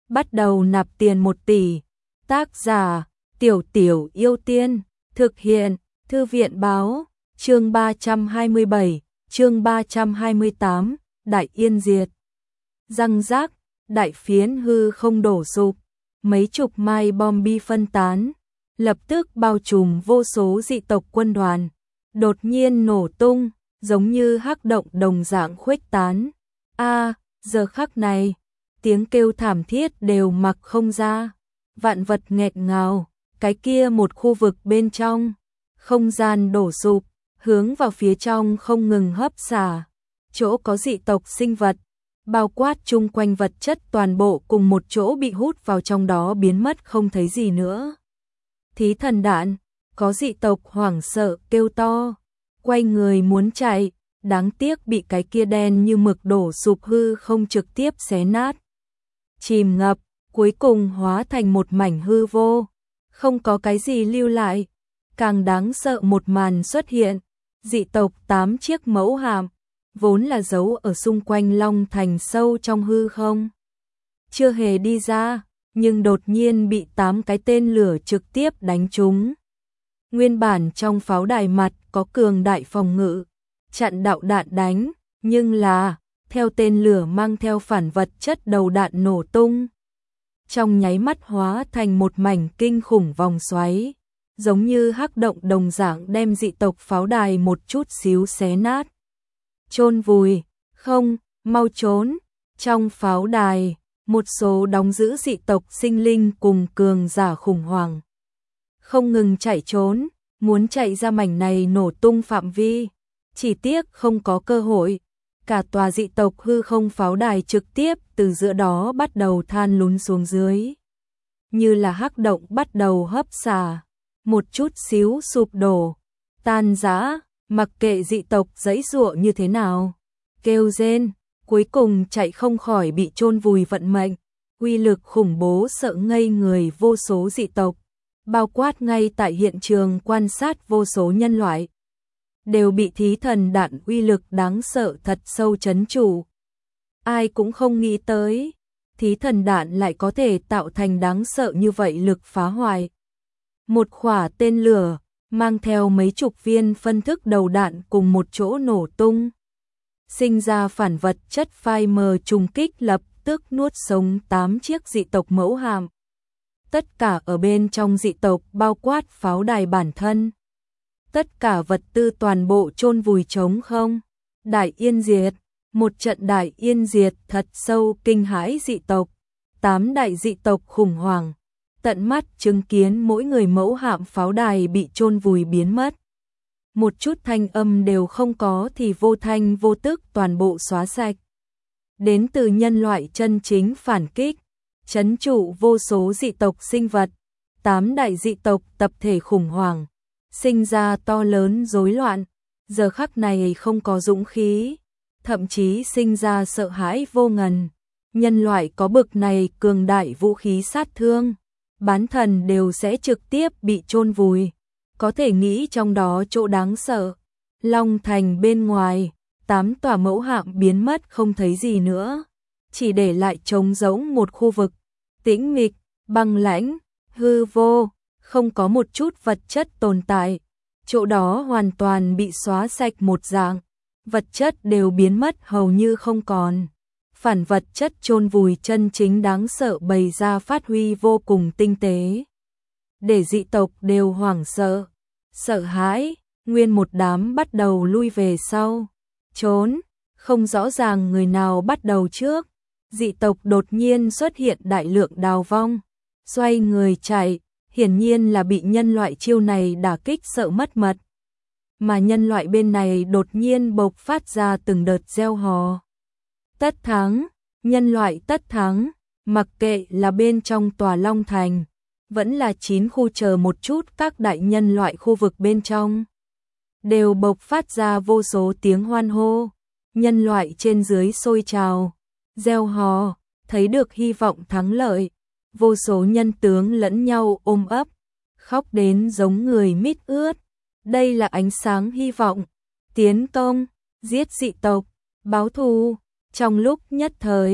bắt đầu nạp tiền 1 tỷ. Tác giả, Tiểu Tiểu Yêu Tiên, thực hiện, Thư viện báo, chương 327, chương 328, Đại Yên diệt. Răng rác, đại phiến hư không đổ sụp, mấy chục mai bom bi phân tán, lập tức bao trùm vô số dị tộc quân đoàn, đột nhiên nổ tung, giống như hắc động đồng dạng khuếch tán. Giờ khắc này, tiếng kêu thảm thiết đều mặc không ra, vạn vật nghẹt ngào, cái kia một khu vực bên trong, không gian đổ sụp, hướng vào phía trong không ngừng hấp xả, chỗ có dị tộc sinh vật, bao quát chung quanh vật chất toàn bộ cùng một chỗ bị hút vào trong đó biến mất không thấy gì nữa. Thí thần đạn, có dị tộc hoảng sợ kêu to, quay người muốn chạy, đáng tiếc bị cái kia đen như mực đổ sụp hư không trực tiếp xé nát. Chìm ngập, cuối cùng hóa thành một mảnh hư vô, không có cái gì lưu lại. Càng đáng sợ một màn xuất hiện, dị tộc 8 chiếc mẫu hạm, vốn là giấu ở xung quanh Long Thành sâu trong hư không. Chưa hề đi ra, nhưng đột nhiên bị 8 cái tên lửa trực tiếp đánh trúng. Nguyên bản trong pháo đài mặt có cường đại phòng ngự, chặn đạo đạn đánh, nhưng là, theo tên lửa mang theo phản vật chất đầu đạn nổ tung. Trong nháy mắt hóa thành một mảnh kinh khủng vòng xoáy, giống như hắc động đồng dạng đem dị tộc pháo đài một chút xíu xé nát. Chôn vùi, không, mau trốn, trong pháo đài, một số đóng giữ dị tộc sinh linh cùng cường giả khủng hoảng. Không ngừng chạy trốn, muốn chạy ra mảnh này nổ tung phạm vi, chỉ tiếc không có cơ hội. Cả tòa dị tộc hư không pháo đài trực tiếp từ giữa đó bắt đầu than lún xuống dưới. Như là hắc động bắt đầu hấp xả, một chút xíu sụp đổ, tan rã, mặc kệ dị tộc giãy giụa như thế nào, kêu rên, cuối cùng chạy không khỏi bị chôn vùi vận mệnh. Uy lực khủng bố sợ ngây người vô số dị tộc, bao quát ngay tại hiện trường quan sát vô số nhân loại, đều bị thí thần đạn uy lực đáng sợ thật sâu trấn trụ. Ai cũng không nghĩ tới, thí thần đạn lại có thể tạo thành đáng sợ như vậy lực phá hoại. Một quả tên lửa, mang theo mấy chục viên phân thức đầu đạn cùng một chỗ nổ tung. Sinh ra phản vật chất phai mờ trùng kích lập tức nuốt sống 8 chiếc dị tộc mẫu hạm. Tất cả ở bên trong dị tộc bao quát pháo đài bản thân. Tất cả vật tư toàn bộ chôn vùi trống không. Đại yên diệt, một trận đại yên diệt thật sâu kinh hãi dị tộc. 8 đại dị tộc khủng hoảng, tận mắt chứng kiến mỗi người mẫu hạm pháo đài bị chôn vùi biến mất. Một chút thanh âm đều không có thì vô thanh vô tức toàn bộ xóa sạch. Đến từ nhân loại chân chính phản kích, trấn trụ vô số dị tộc sinh vật, 8 đại dị tộc tập thể khủng hoảng, sinh ra to lớn rối loạn, giờ khắc này không có dũng khí, thậm chí sinh ra sợ hãi vô ngần. Nhân loại có bực này cường đại vũ khí sát thương, bán thần đều sẽ trực tiếp bị chôn vùi. Có thể nghĩ trong đó chỗ đáng sợ. Long Thành bên ngoài, 8 tòa mẫu hạm biến mất không thấy gì nữa, chỉ để lại trống rỗng một khu vực tĩnh mịch, băng lãnh, hư vô, không có một chút vật chất tồn tại. Chỗ đó hoàn toàn bị xóa sạch một dạng, vật chất đều biến mất hầu như không còn. Phản vật chất chôn vùi chân chính đáng sợ bày ra phát huy vô cùng tinh tế, để dị tộc đều hoảng sợ, sợ hãi, nguyên một đám bắt đầu lui về sau, trốn, không rõ ràng người nào bắt đầu trước. Dị tộc đột nhiên xuất hiện đại lượng đào vong, xoay người chạy, hiển nhiên là bị nhân loại chiêu này đả kích sợ mất mật. Mà nhân loại bên này đột nhiên bộc phát ra từng đợt reo hò. Tất thắng, nhân loại tất thắng, mặc kệ là bên trong tòa Long Thành, vẫn là 9 khu chờ một chút các đại nhân loại khu vực bên trong, đều bộc phát ra vô số tiếng hoan hô, nhân loại trên dưới sôi trào, reo hò, thấy được hy vọng thắng lợi, vô số nhân tướng lẫn nhau ôm ấp, khóc đến giống người mít ướt. Đây là ánh sáng hy vọng, tiến công, giết dị tộc, báo thù. Trong lúc nhất thời,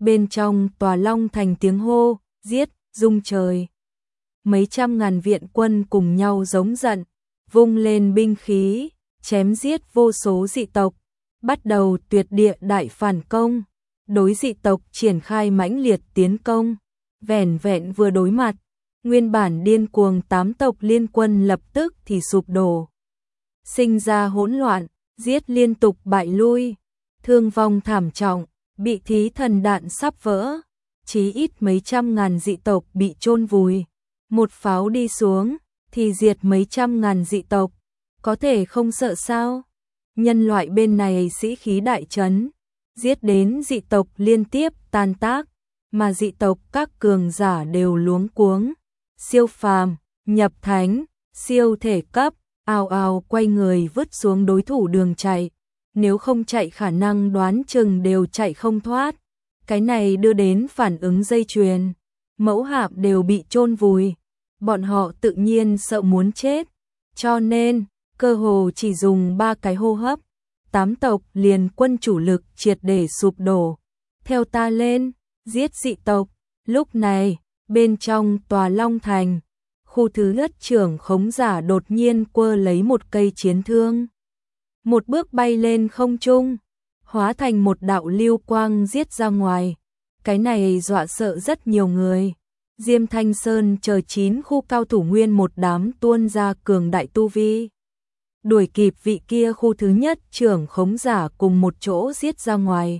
bên trong tòa Long Thành tiếng hô, giết, rung trời. Mấy trăm ngàn viện quân cùng nhau giống giận, vung lên binh khí, chém giết vô số dị tộc, bắt đầu tuyệt địa đại phản công, đối dị tộc triển khai mãnh liệt tiến công. Vẻn vẹn vừa đối mặt, nguyên bản điên cuồng 8 tộc liên quân lập tức thì sụp đổ. Sinh ra hỗn loạn, giết liên tục bại lui, thương vong thảm trọng, bị thí thần đạn sắp vỡ, chí ít mấy trăm ngàn dị tộc bị chôn vùi. Một pháo đi xuống, thì diệt mấy trăm ngàn dị tộc, có thể không sợ sao? Nhân loại bên này sĩ khí đại trấn, giết đến dị tộc liên tiếp tan tác, mà dị tộc các cường giả đều luống cuống. Siêu phàm, nhập thánh, siêu thể cấp, ào ào quay người vứt xuống đối thủ đường chạy. Nếu không chạy khả năng đoán chừng đều chạy không thoát. Cái này đưa đến phản ứng dây chuyền. Mẫu hạm đều bị chôn vùi. Bọn họ tự nhiên sợ muốn chết. Cho nên, cơ hồ chỉ dùng 3 cái hô hấp. 8 tộc liền quân chủ lực triệt để sụp đổ. Theo ta lên, giết dị tộc. Lúc này, bên trong tòa Long Thành, khu thứ nhất trưởng khống giả đột nhiên quơ lấy một cây chiến thương. Một bước bay lên không trung, hóa thành một đạo lưu quang giết ra ngoài. Cái này dọa sợ rất nhiều người. Diêm Thanh Sơn chờ 9 khu cao thủ nguyên một đám tuôn ra cường đại tu vi. Đuổi kịp vị kia khu thứ nhất trưởng khống giả cùng một chỗ giết ra ngoài.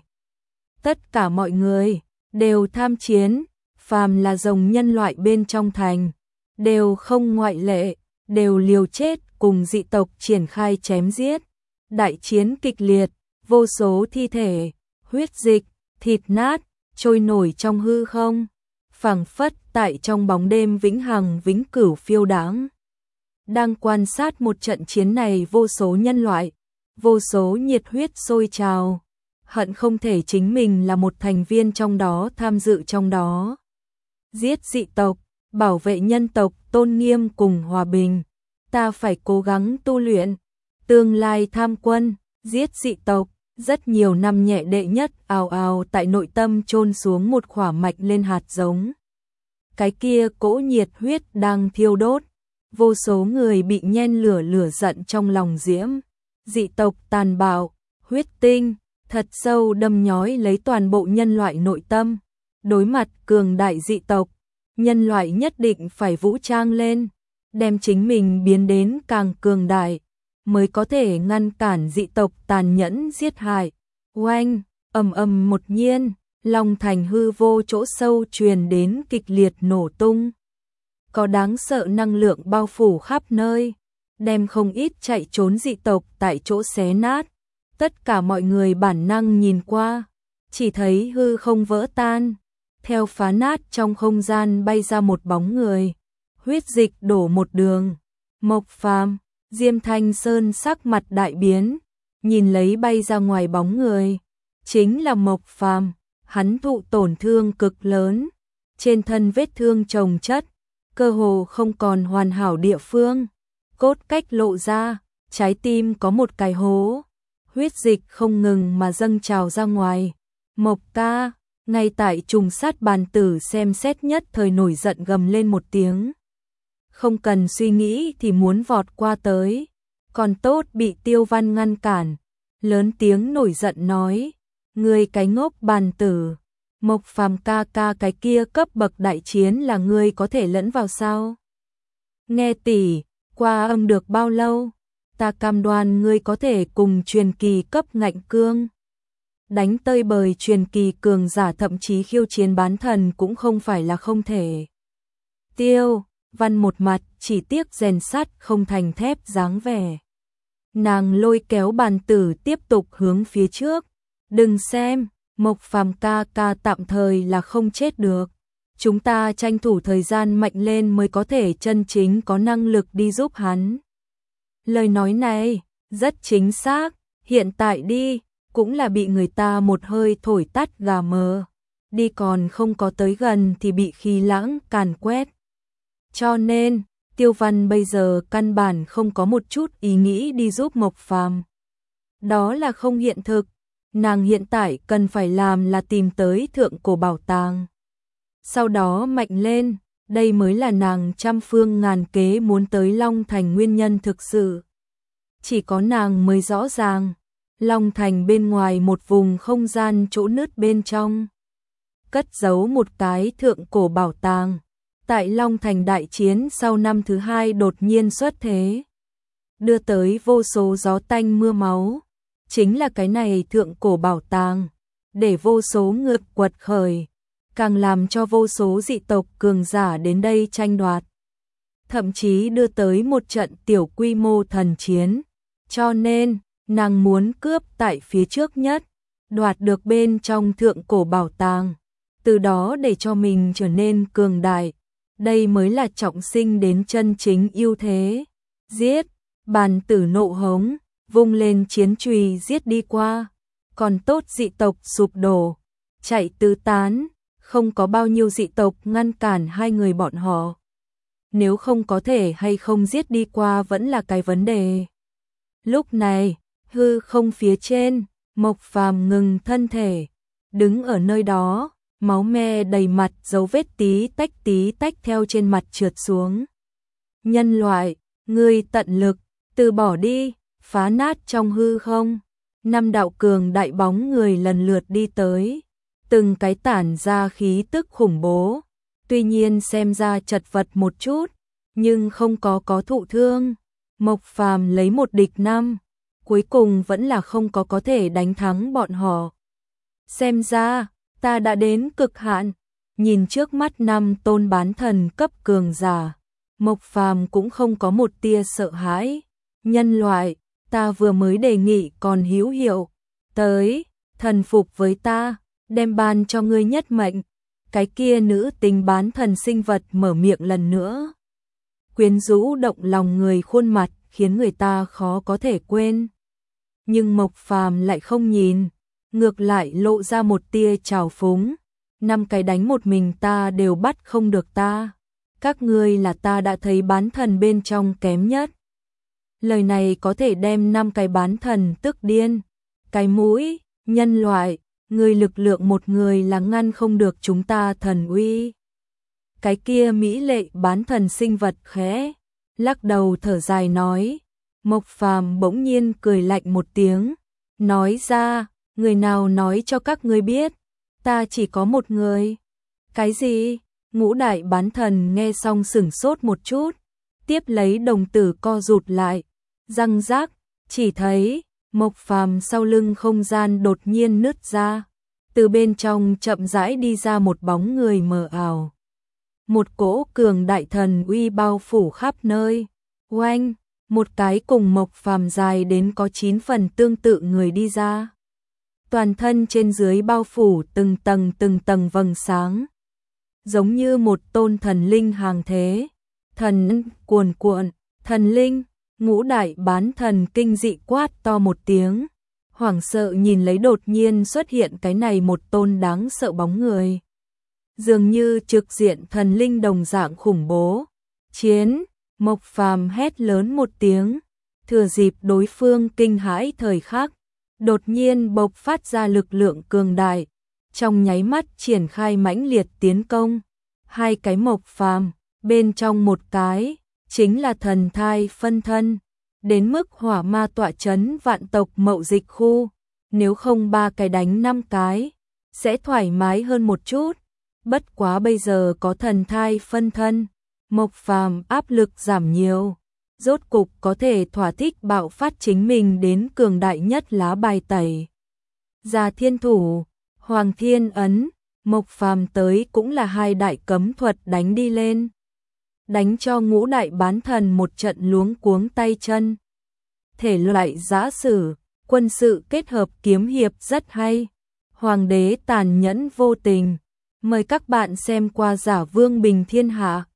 Tất cả mọi người đều tham chiến, phàm là rồng nhân loại bên trong thành, đều không ngoại lệ, đều liều chết cùng dị tộc triển khai chém giết. Đại chiến kịch liệt, vô số thi thể, huyết dịch, thịt nát, trôi nổi trong hư không, phảng phất tại trong bóng đêm vĩnh hằng vĩnh cửu phiêu đãng. Đang quan sát một trận chiến này vô số nhân loại, vô số nhiệt huyết sôi trào, hận không thể chính mình là một thành viên trong đó tham dự trong đó. Giết dị tộc, bảo vệ nhân tộc tôn nghiêm cùng hòa bình, ta phải cố gắng tu luyện. Tương lai tham quân, giết dị tộc, rất nhiều năm nhẹ đệ nhất ào ào tại nội tâm chôn xuống một khỏa mạch lên hạt giống. Cái kia cỗ nhiệt huyết đang thiêu đốt, vô số người bị nhen lửa giận trong lòng diễm. Dị tộc tàn bạo, huyết tinh, thật sâu đâm nhói lấy toàn bộ nhân loại nội tâm. Đối mặt cường đại dị tộc, nhân loại nhất định phải vũ trang lên, đem chính mình biến đến càng cường đại, mới có thể ngăn cản dị tộc tàn nhẫn giết hại. Oanh, ầm ầm một nhiên, Long Thành hư vô chỗ sâu truyền đến kịch liệt nổ tung. Có đáng sợ năng lượng bao phủ khắp nơi, đem không ít chạy trốn dị tộc tại chỗ xé nát. Tất cả mọi người bản năng nhìn qua, chỉ thấy hư không vỡ tan, theo phá nát trong không gian bay ra một bóng người, huyết dịch đổ một đường. Mộc Phàm, Diêm Thanh Sơn sắc mặt đại biến, nhìn lấy bay ra ngoài bóng người, chính là Mộc Phàm. Hắn thụ tổn thương cực lớn, trên thân vết thương chồng chất, cơ hồ không còn hoàn hảo địa phương, cốt cách lộ ra, trái tim có một cái hố, huyết dịch không ngừng mà dâng trào ra ngoài. Mộc ca, ngay tại trùng sát bàn tử xem xét nhất thời nổi giận gầm lên một tiếng. Không cần suy nghĩ thì muốn vọt qua tới, còn tốt bị Tiêu Văn ngăn cản, lớn tiếng nổi giận nói, ngươi cái ngốc bàn tử, Mộc Phàm ca ca cái kia cấp bậc đại chiến là ngươi có thể lẫn vào sao? Nghe tỷ, qua âm được bao lâu, ta cam đoan ngươi có thể cùng truyền kỳ cấp ngạnh cương. Đánh tơi bời truyền kỳ cường giả thậm chí khiêu chiến bán thần cũng không phải là không thể. Tiêu Văn một mặt chỉ tiếc rèn sắt không thành thép dáng vẻ. Nàng lôi kéo bàn tử tiếp tục hướng phía trước. Đừng xem, Mộc Phàm ca ca tạm thời là không chết được. Chúng ta tranh thủ thời gian mạnh lên mới có thể chân chính có năng lực đi giúp hắn. Lời nói này, rất chính xác, hiện tại đi, cũng là bị người ta một hơi thổi tắt gà mờ. Đi còn không có tới gần thì bị khí lãng càn quét. Cho nên, Tiêu Văn bây giờ căn bản không có một chút ý nghĩ đi giúp Mộc Phàm. Đó là không hiện thực. nàng hiện tại cần phải làm là tìm tới thượng cổ bảo tàng. Sau đó mạnh lên, đây mới là nàng trăm phương ngàn kế muốn tới Long Thành nguyên nhân thực sự. Chỉ có nàng mới rõ ràng, Long Thành bên ngoài một vùng không gian chỗ nứt bên trong, cất giấu một cái thượng cổ bảo tàng. Tại Long Thành đại chiến sau năm thứ 2 đột nhiên xuất thế, đưa tới vô số gió tanh mưa máu. Chính là cái này thượng cổ bảo tàng, để vô số ngược quật khởi, càng làm cho vô số dị tộc cường giả đến đây tranh đoạt. Thậm chí đưa tới một trận tiểu quy mô thần chiến. Cho nên, nàng muốn cướp tại phía trước nhất, đoạt được bên trong thượng cổ bảo tàng, từ đó để cho mình trở nên cường đại. Đây mới là trọng sinh đến chân chính ưu thế. Giết, bàn tử nộ hống, vung lên chiến chùy giết đi qua. Còn tốt dị tộc sụp đổ, chạy tứ tán, không có bao nhiêu dị tộc ngăn cản hai người bọn họ. Nếu không có thể hay không giết đi qua vẫn là cái vấn đề. Lúc này, hư không phía trên, Mộc Phàm ngừng thân thể, đứng ở nơi đó, máu me đầy mặt, dấu vết tí tách theo trên mặt trượt xuống. Nhân loại, ngươi tận lực, từ bỏ đi, phá nát trong hư không. 5 đạo cường đại bóng người lần lượt đi tới, từng cái tản ra khí tức khủng bố. Tuy nhiên xem ra chật vật một chút, nhưng không có thụ thương. Mộc Phàm lấy 1 địch 5, cuối cùng vẫn là không có thể đánh thắng bọn họ. Xem ra, ta đã đến cực hạn. Nhìn trước mắt 5 tôn bán thần cấp cường giả, Mộc Phàm cũng không có một tia sợ hãi. Nhân loại, ta vừa mới đề nghị còn hữu hiệu, tới, thần phục với ta, đem ban cho ngươi nhất mệnh. Cái kia nữ tính bán thần sinh vật mở miệng lần nữa, quyến rũ động lòng người, khuôn mặt khiến người ta khó có thể quên. Nhưng Mộc Phàm lại không nhìn, ngược lại lộ ra một tia trào phúng. 5 cái đánh một mình ta đều bắt không được ta. Các ngươi là ta đã thấy bán thần bên trong kém nhất. Lời này có thể đem 5 cái bán thần tức điên. Cái mũi, nhân loại, người lực lượng một người là ngăn không được chúng ta thần uy. Cái kia mỹ lệ bán thần sinh vật khẽ lắc đầu thở dài nói. Mộc Phàm bỗng nhiên cười lạnh một tiếng, nói ra, người nào nói cho các ngươi biết, ta chỉ có một người. Cái gì? Ngũ đại bán thần nghe xong sửng sốt một chút, tiếp lấy đồng tử co rụt lại, răng rác, chỉ thấy Mộc Phàm sau lưng không gian đột nhiên nứt ra, từ bên trong chậm rãi đi ra một bóng người mờ ảo. Một cỗ cường đại thần uy bao phủ khắp nơi. Oanh, một cái cùng Mộc Phàm dài đến có 9 phần tương tự người đi ra. Toàn thân trên dưới bao phủ từng tầng vầng sáng, giống như một tôn thần linh hàng thế. Thần cuồn cuộn, thần linh. Ngũ đại bán thần kinh dị quát to một tiếng, hoảng sợ nhìn lấy đột nhiên xuất hiện cái này một tôn đáng sợ bóng người. Dường như trực diện thần linh đồng dạng khủng bố. Chiến, Mộc Phàm hét lớn một tiếng, thừa dịp đối phương kinh hãi thời khắc, đột nhiên bộc phát ra lực lượng cường đại, trong nháy mắt triển khai mãnh liệt tiến công. 2 cái Mộc Phàm, bên trong một cái chính là thần thai phân thân, đến mức hỏa ma tọa chấn vạn tộc mậu dịch khu, nếu không 3 cái đánh 5 cái, sẽ thoải mái hơn một chút. Bất quá bây giờ có thần thai phân thân, Mộc Phàm áp lực giảm nhiều, rốt cục có thể thỏa thích bạo phát chính mình đến cường đại nhất lá bài tẩy. Già thiên thủ, Hoàng Thiên Ấn, Mộc Phàm tới cũng là 2 đại cấm thuật đánh đi lên, đánh cho ngũ đại bán thần một trận luống cuống tay chân. Thể loại giã sử, quân sự kết hợp kiếm hiệp rất hay. Hoàng đế tàn nhẫn vô tình. Mời các bạn xem qua Giả Vương Bình Thiên Hạ.